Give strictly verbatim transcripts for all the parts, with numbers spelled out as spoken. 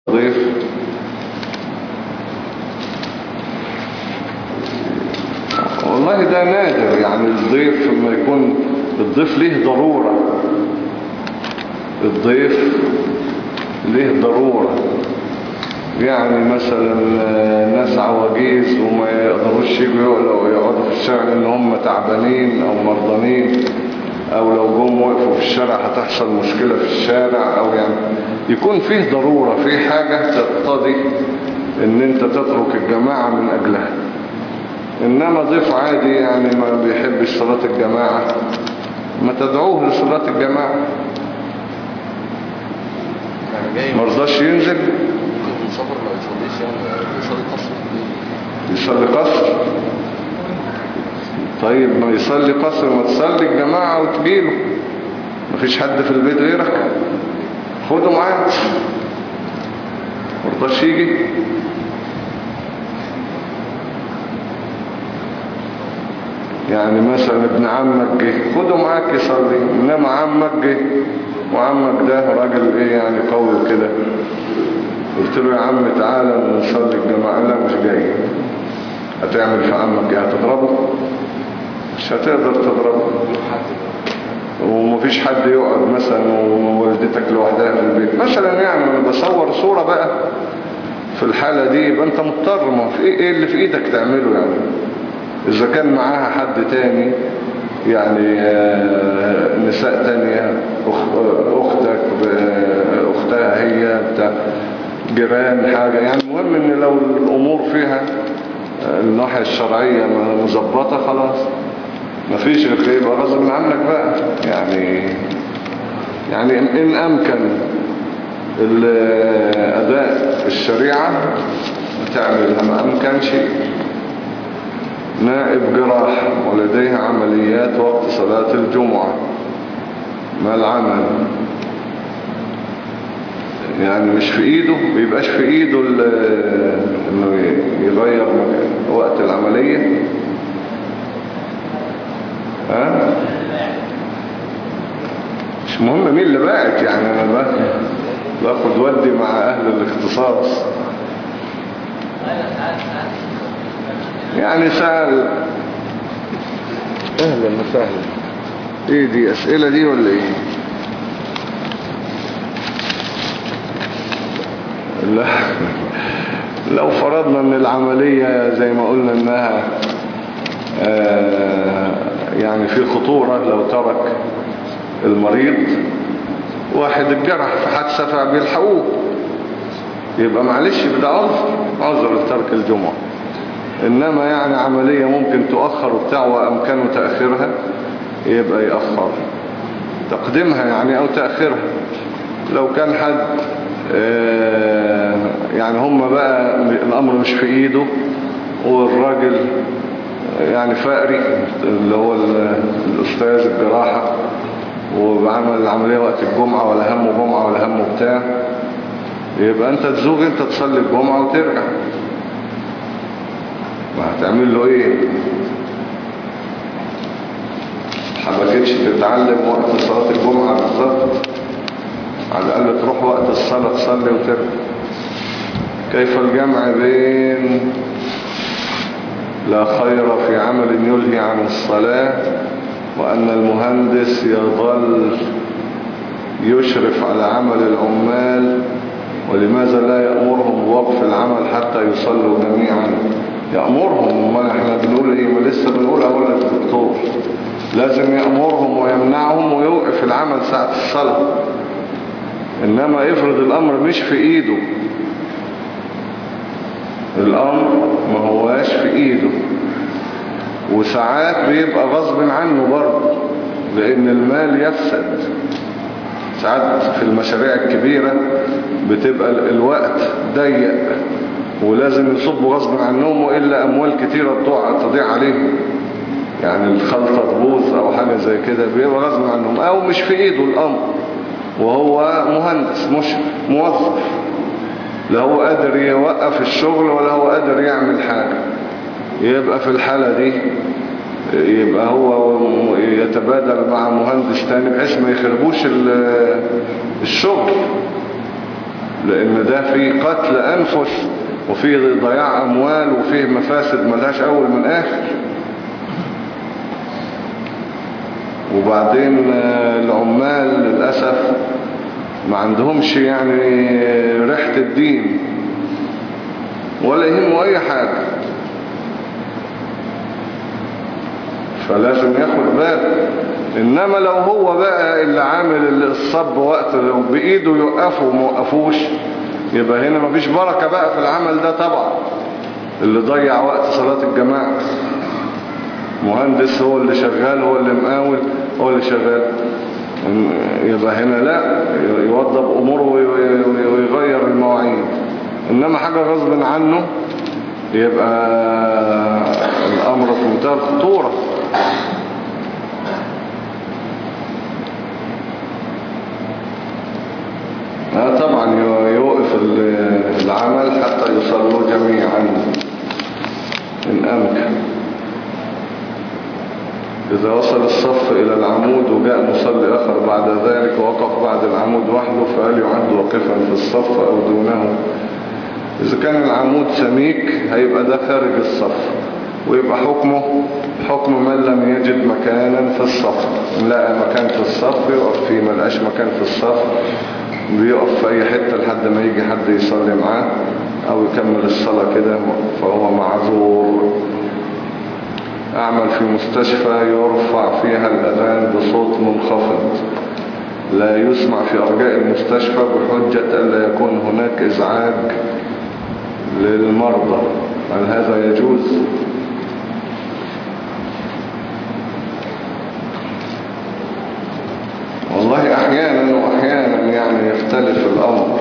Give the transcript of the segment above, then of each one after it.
ضيف والله ده نادر، يعني الضيف لما يكون الضيف ليه ضرورة، الضيف ليه ضرورة، يعني مثلا ناس عواجيز وما يقدروش يجوا يقعدوا في الشارع لان هم تعبانين او مرضانين، او لو جم وقفوا في الشارع هتحصل مشكلة في الشارع، او يعني يكون فيه ضرورة في حاجة تقتضي ان انت تترك الجماعة من اجلها. انما ضيف عادي يعني ما بيحبش صلاة الجماعة ما تدعوه لصلاة الجماعة، مرضاش ينزل مسافر ما يصليش يعني يصلي قصر يصلي قصر. طيب ما يصلي قصر ما تصلي الجماعة وتجيله، مفيش حد في البيت غيرك خده معاك، مرضاش يجي يعني مثلا ابن عمك جه خده معاك يصلي، انما عمك جه وعمك ده راجل ايه يعني قوي كده، قلت له يا عم تعالى نصلي الجماعة، لا مش جاي، هتعمل في عمك ايه؟ هتضربه؟ مش هتقدر تضربه، ومفيش حد يقعد مثلا ووالدتك لوحدها في البيت مثلا، يعني انا بصور صورة بقى في الحالة دي، يبقى انت مضطر، ما في ايه اللي في ايدك تعمله يعني. اذا كان معاها حد تاني يعني نساء تانية، اختك اختها هي بتاع جيران حاجة، يعني المهم ان لو الامور فيها الناحية الشرعية مظبطة خلاص مفيش غير كده، يبقى غصب عنك بقى يعني. يعني ان امكن الاداء الشريعة تعملها، ما امكنش نائب جراح ولديه عمليات وقت صلاة الجمعة، ما العمل يعني مش في ايده، بيبقاش في ايده انه يغير وقت العملية. ها مش مهم مين اللي باعت، يعني انا باخد ودي مع اهل الاختصاص. يعني سأل اهلا وسهلا، ايه دي اسئلة دي ولا ايه؟ لا لو فرضنا ان العملية زي ما قلنا انها آه يعني في خطورة، لو ترك المريض واحد الجرح في حادثة فبيلحقوه، يبقى معلش بدا عذر عذر لترك الجمعة. انما يعني عملية ممكن تؤخر وبتاع وامكانه تأخيرها، يبقى يأخر تقديمها يعني او تأخيرها. لو كان حد آه يعني هم بقى الامر مش في ايده، والراجل يعني فقري اللي هو الاستاذ الجراحة وبعمل العملية وقت الجمعة ولا همه جمعة ولا همه بتاع، يبقى انت تزوج انت تصلي الجمعة وترجع، ما هتعمل له ايه؟ حبكتش تتعلم وقت صلاة الجمعة بالظبط، على الأقل تروح وقت الصلاة تصلي وترجع. كيف الجمع بين لا خير في عمل يلهي عن الصلاة وأن المهندس يظل يشرف على عمل العمال، ولماذا لا يأمرهم بوقف العمل حتى يصلوا جميعا؟ يأمرهم، ما احنا بنقول ايه؟ ما لسه بنقول اقول لك الدكتور لازم يأمرهم ويمنعهم ويوقف العمل ساعة الصلاة. انما يفرض الامر مش في ايده، الامر ما هواش في ايده، وساعات بيبقى غصب عنه برضه لان المال يفسد. ساعات في المشاريع الكبيرة بتبقى الوقت ضيق ولازم يصبوا غصب عنهم، وإلا أموال كتيرة تضيع عليهم، يعني الخلطة تبوظ أو حاجة زي كده، بيبقى غصب عنهم أو مش في إيده الأمر، وهو مهندس مش موظف، لا هو قادر يوقف الشغل ولا هو قادر يعمل حاجة. يبقى في الحالة دي يبقى هو يتبادل مع مهندس تاني بحيث ما يخربوش الشغل. لأن ده فيه قتل أنفس وفيه ضياع أموال وفيه مفاسد ملهاش أول من آخر. وبعدين العمال للأسف ما عندهمش يعني ريحة الدين ولا يهموا أي حاجة، فلازم ياخد باله. إنما لو هو بقى اللي عامل الصب وقت لو بإيده يوقفه وموقفوش، يبقى هنا مفيش بركة بقى في العمل ده طبعا. اللي ضيع وقت صلاة الجماعة مهندس هو اللي شغال، هو اللي مقاول، هو اللي شغال، يبقى هنا لا، يوضب أموره ويغير المواعيد. إنما حاجة غصب عنه يبقى الأمر في منتهى الخطورة. لا طبعا يوقف العمل حتى يصلوا جميعا إن أمكن. إذا وصل الصف إلى العمود وجاء مصلي آخر بعد ذلك ووقف بعد العمود وحده، فهل يعد واقفا في الصف أو دونه؟ إذا كان العمود سميك هيبقى ده خارج الصف، ويبقى حكمه حكم من لم يجد مكانا في الصف. لقى مكان في الصف يقف فيه، ملقاش مكان في الصف بيقف في أي حتة لحد ما يجي حد يصلي معاه أو يكمل الصلاة كده، فهو معذور. أعمل في مستشفى يرفع فيها الأذان بصوت منخفض لا يسمع في أرجاء المستشفى بحجة ألا يكون هناك إزعاج للمرضى، هل هذا يجوز؟ والله أحيانا وأحيانا يعني يختلف الأمر،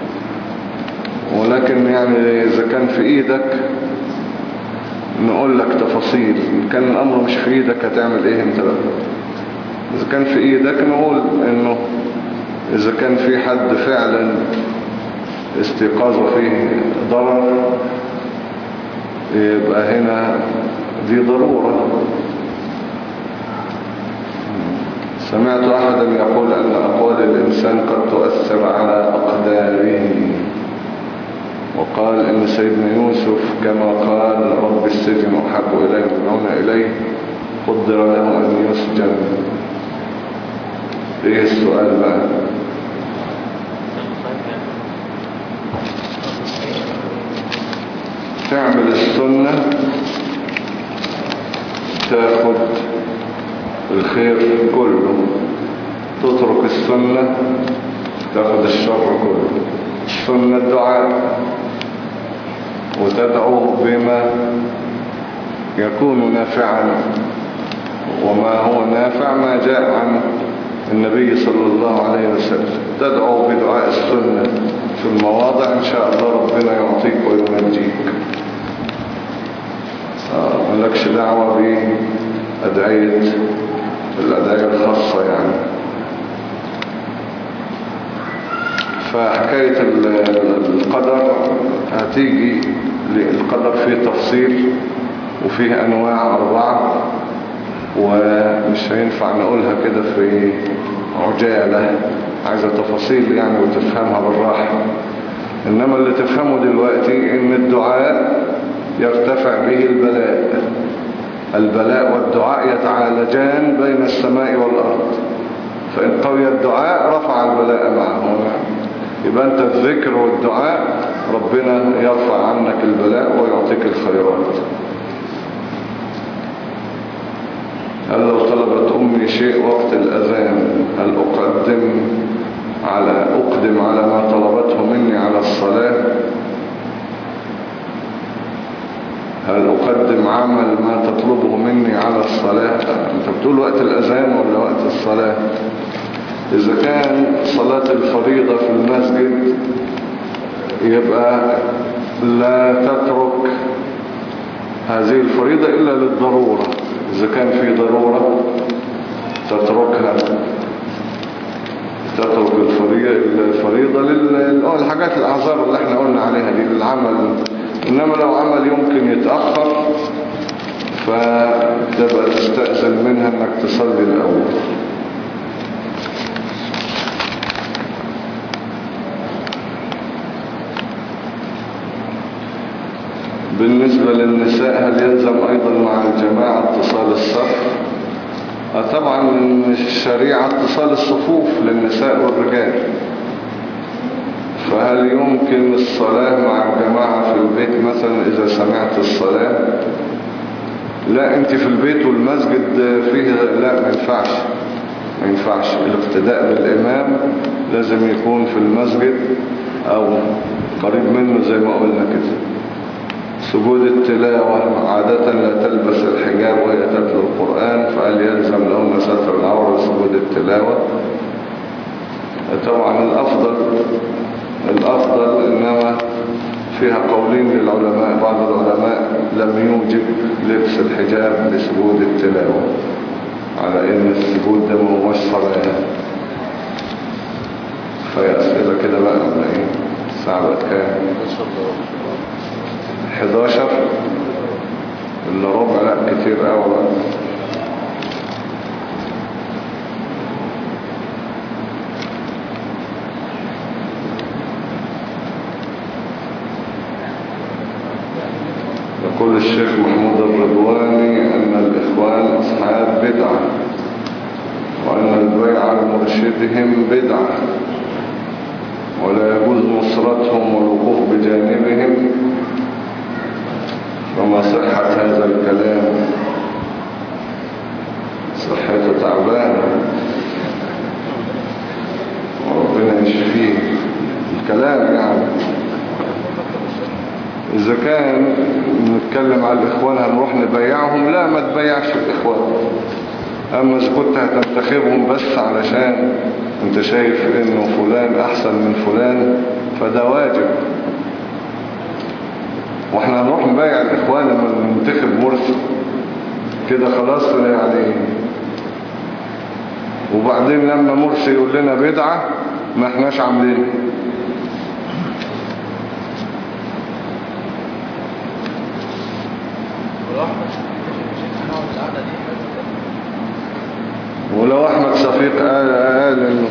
ولكن يعني إذا كان في إيدك نقول لك تفاصيل. إن كان الأمر مش في إيدك هتعمل إيه أنت بقى؟ إذا كان في إيدك نقول إنه إذا كان في حد فعلا استيقاظه فيه ضرر يبقى هنا دي ضرورة. سمعت أحدا يقول أن أقوال الإنسان قد تؤثر على أقداره، وقال إن سيدنا يوسف كما قال رب السجن أحب إليه يدعون إليه قدر له أن يسجن. إيه السؤال بقى؟ تعمل السنة تاخد الخير كله، تترك السنة تاخد الشر كله. السنة الدعاء، وتدعو بما يكون نافعا، وما هو نافع ما جاء عن النبي صلى الله عليه وسلم. تدعو بدعاء السنة في المواضع إن شاء الله ربنا يعطيك وينجيك. آه ملكش دعوة بأدعية الأدعية الخاصة يعني. فحكاية القدر هتيجي، القدر فيه تفصيل وفيه أنواع أربعة، ومش هينفع نقولها كده في عجالة، عايزة تفاصيل يعني وتفهمها بالراحة. إنما اللي تفهمه دلوقتي إن الدعاء يرتفع به البلاء، البلاء والدعاء يتعالجان بين السماء والأرض، فإن قوي الدعاء رفع البلاء معه. يبقى أنت الذكر والدعاء ربنا يرفع عنك البلاء ويعطيك الخيرات. هل لو طلبت أمي شيء وقت الأذان هل أقدم على أقدم على ما طلبته مني على الصلاة؟ هل أقدم عمل ما تطلبه مني على الصلاة؟ أنت بتقول وقت الأذان ولا وقت الصلاة؟ إذا كان صلاة الفريضة في المسجد يبقى لا تترك هذه الفريضة إلا للضرورة. إذا كان في ضرورة تتركها، تترك الفريضة للحاجات الأعذار اللي احنا قلنا عليها دي للعمل. إنما لو عمل يمكن يتأخر فتبقى تستأذن منها أنك تصلي الأول. بالنسبة للنساء هل يلزم أيضا مع الجماعة اتصال الصف؟ طبعا الشريعة اتصال الصفوف للنساء والرجال، فهل يمكن الصلاة مع الجماعة في البيت مثلا إذا سمعت الصلاة؟ لا، انت في البيت والمسجد فيه لا، ما ينفعش ما ينفعش الاقتداء بالإمام لازم يكون في المسجد أو قريب منه زي ما قلنا كده. سجود التلاوة عادة لا تلبس الحجاب وهي تتلو القرآن، فهل يلزم لهم ستر العورة سجود التلاوة؟ طبعا الأفضل الأفضل إنما فيها قولين للعلماء، بعض العلماء لم يوجب لبس الحجاب لسجود التلاوة على إن السجود ده ما هوش صلاة. فهي أسئلة كده بقى ولا إيه؟ الساعة بقت كام؟ حداشر إلا ربع. لا كتير قوي بقى. يقول الشيخ محمود الرضواني أن الإخوان أصحاب بدعة، وأن البيع لمرشدهم بدعة، ولا يجوز نصرتهم والوقوف بجانبهم، فما صحة هذا الكلام؟ صحته تعبانة وربنا يشفيه الكلام. يعني إذا كان نتكلم على الإخوان هنروح نبيعهم، لا ما تبيعش الإخوان. أما إذا كنت هتنتخبهم بس علشان أنت شايف إنه فلان أحسن من فلان فده واجب، وإحنا هنروح نبيع الإخوان لما ننتخب مرسي كده خلاص يعني. وبعدين لما مرسي يقول لنا بدعة ما إحناش عاملين. ولو احمد شفيق قال قال انه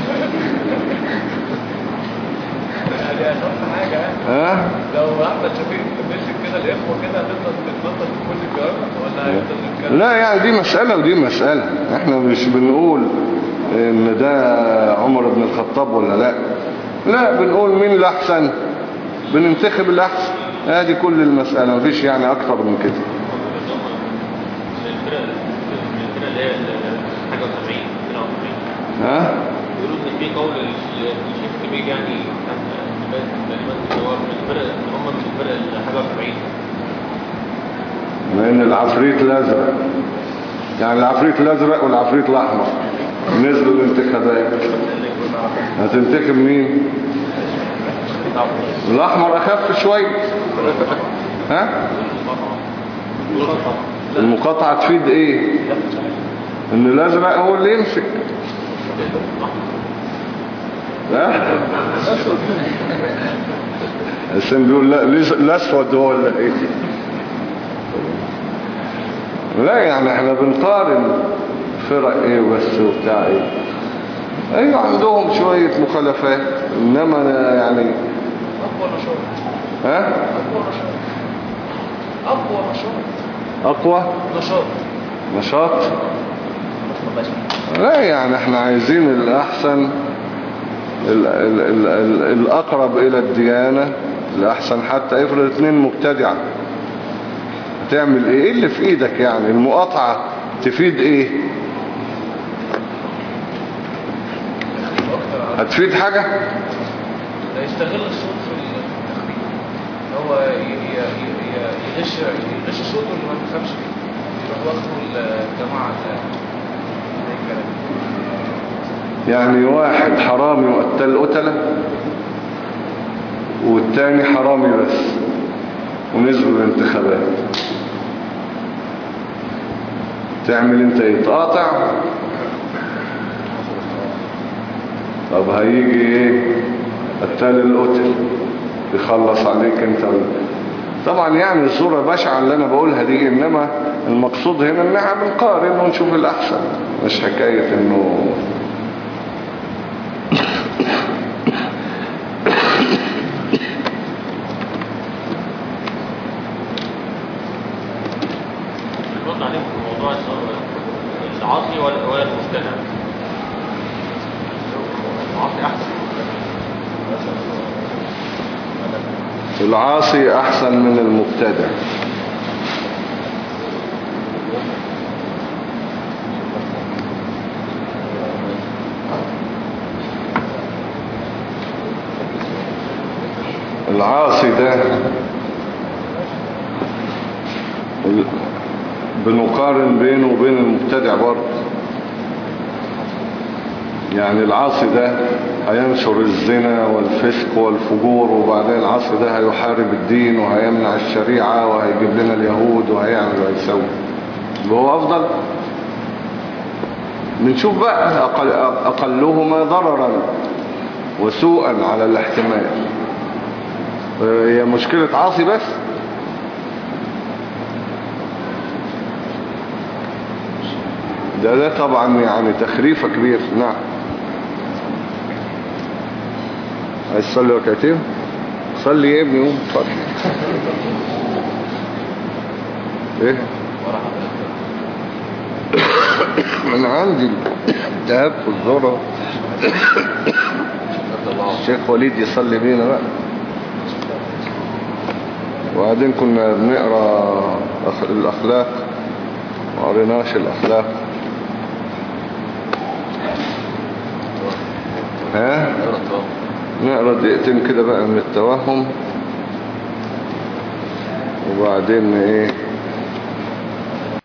ها لو احمد شفيق مشي كده الاخوه كده هتفضل تتنطط في كل الجواب ولا هيفضل يتكلم؟ لا يعني دي مسألة ودي مسألة، احنا مش بنقول ان ده عمر بن الخطاب ولا لا، لا بنقول مين الاحسن، بننتخب الاحسن. هذه كل المسألة، مفيش يعني اكتر من كده. ها يقولوا ان في قول الشيخ كبير يعني تقريبا هو من الفرق هم من الفرق الحاجه أربعين، لان العفريت الازرق يعني العفريت الازرق والعفريت الاحمر نزلوا الانتخابات، هتنتخب مين؟ الاحمر اخف شويه. ها المقاطعه تفيد ايه؟ ان الازرق هو اللي يمسك. لا السن بيقول لا الاسود هو اللي ايه. لا يعني احنا بنقارن فرق ايه بس وبتاع ايه. ايوه عندهم شوية مخالفات، انما أنا يعني اقوى نشاط. ها اقوى نشاط اقوى نشاط اقوى نشاط نشاط. لا يعني احنا عايزين الاحسن ال ال ال ال الاقرب الى الديانة الاحسن. حتى افرض اتنين مبتدعة تعمل ايه؟ ايه اللي في ايدك يعني؟ المقاطعة تفيد ايه؟ هتفيد حاجة؟ ده يستغل الصوت في التخطيط، هو يغش يغش صوته اللي ما تفهمش فيه، يروح واخده الجماعة يعني واحد حرامي وقتل قتلة والتاني حرامي بس ونزلوا الانتخابات، تعمل انت ايه؟ تقاطع؟ طب هيجي ايه قتل القتل يخلص عليك انت. طبعا يعني الصورة بشعة اللي انا بقولها دي، انما المقصود هنا ان احنا بنقارن ونشوف الاحسن، مش حكاية انه نوع العاصي ولا ولا المبتدع؟ العاصي احسن. العاصي احسن من المبتدع. العاصي ده بنقارن بينه وبين المبتدع برضه. يعني العاصي ده هينشر الزنا والفسق والفجور، وبعدين العاصي ده هيحارب الدين وهيمنع الشريعة وهيجيب لنا اليهود وهيعمل وهيسوي. هو أفضل. بنشوف بقى أقل أقلهما ضررا وسوءا على الاحتمال. هي مشكلة عاصي بس؟ ده ده طبعا يعني تخريفة كبير. نعم. عايز تصلي ركعتين؟ صلي يا ابني قوم صلي. ايه؟ انا عندي التهاب في الذرة. الشيخ وليد يصلي بينا بقى. وبعدين كنا بنقرأ الأخلاق، ما قريناش الأخلاق. ها؟ نقرأ دقيقتين كده بقى من التوهم، وبعدين ايه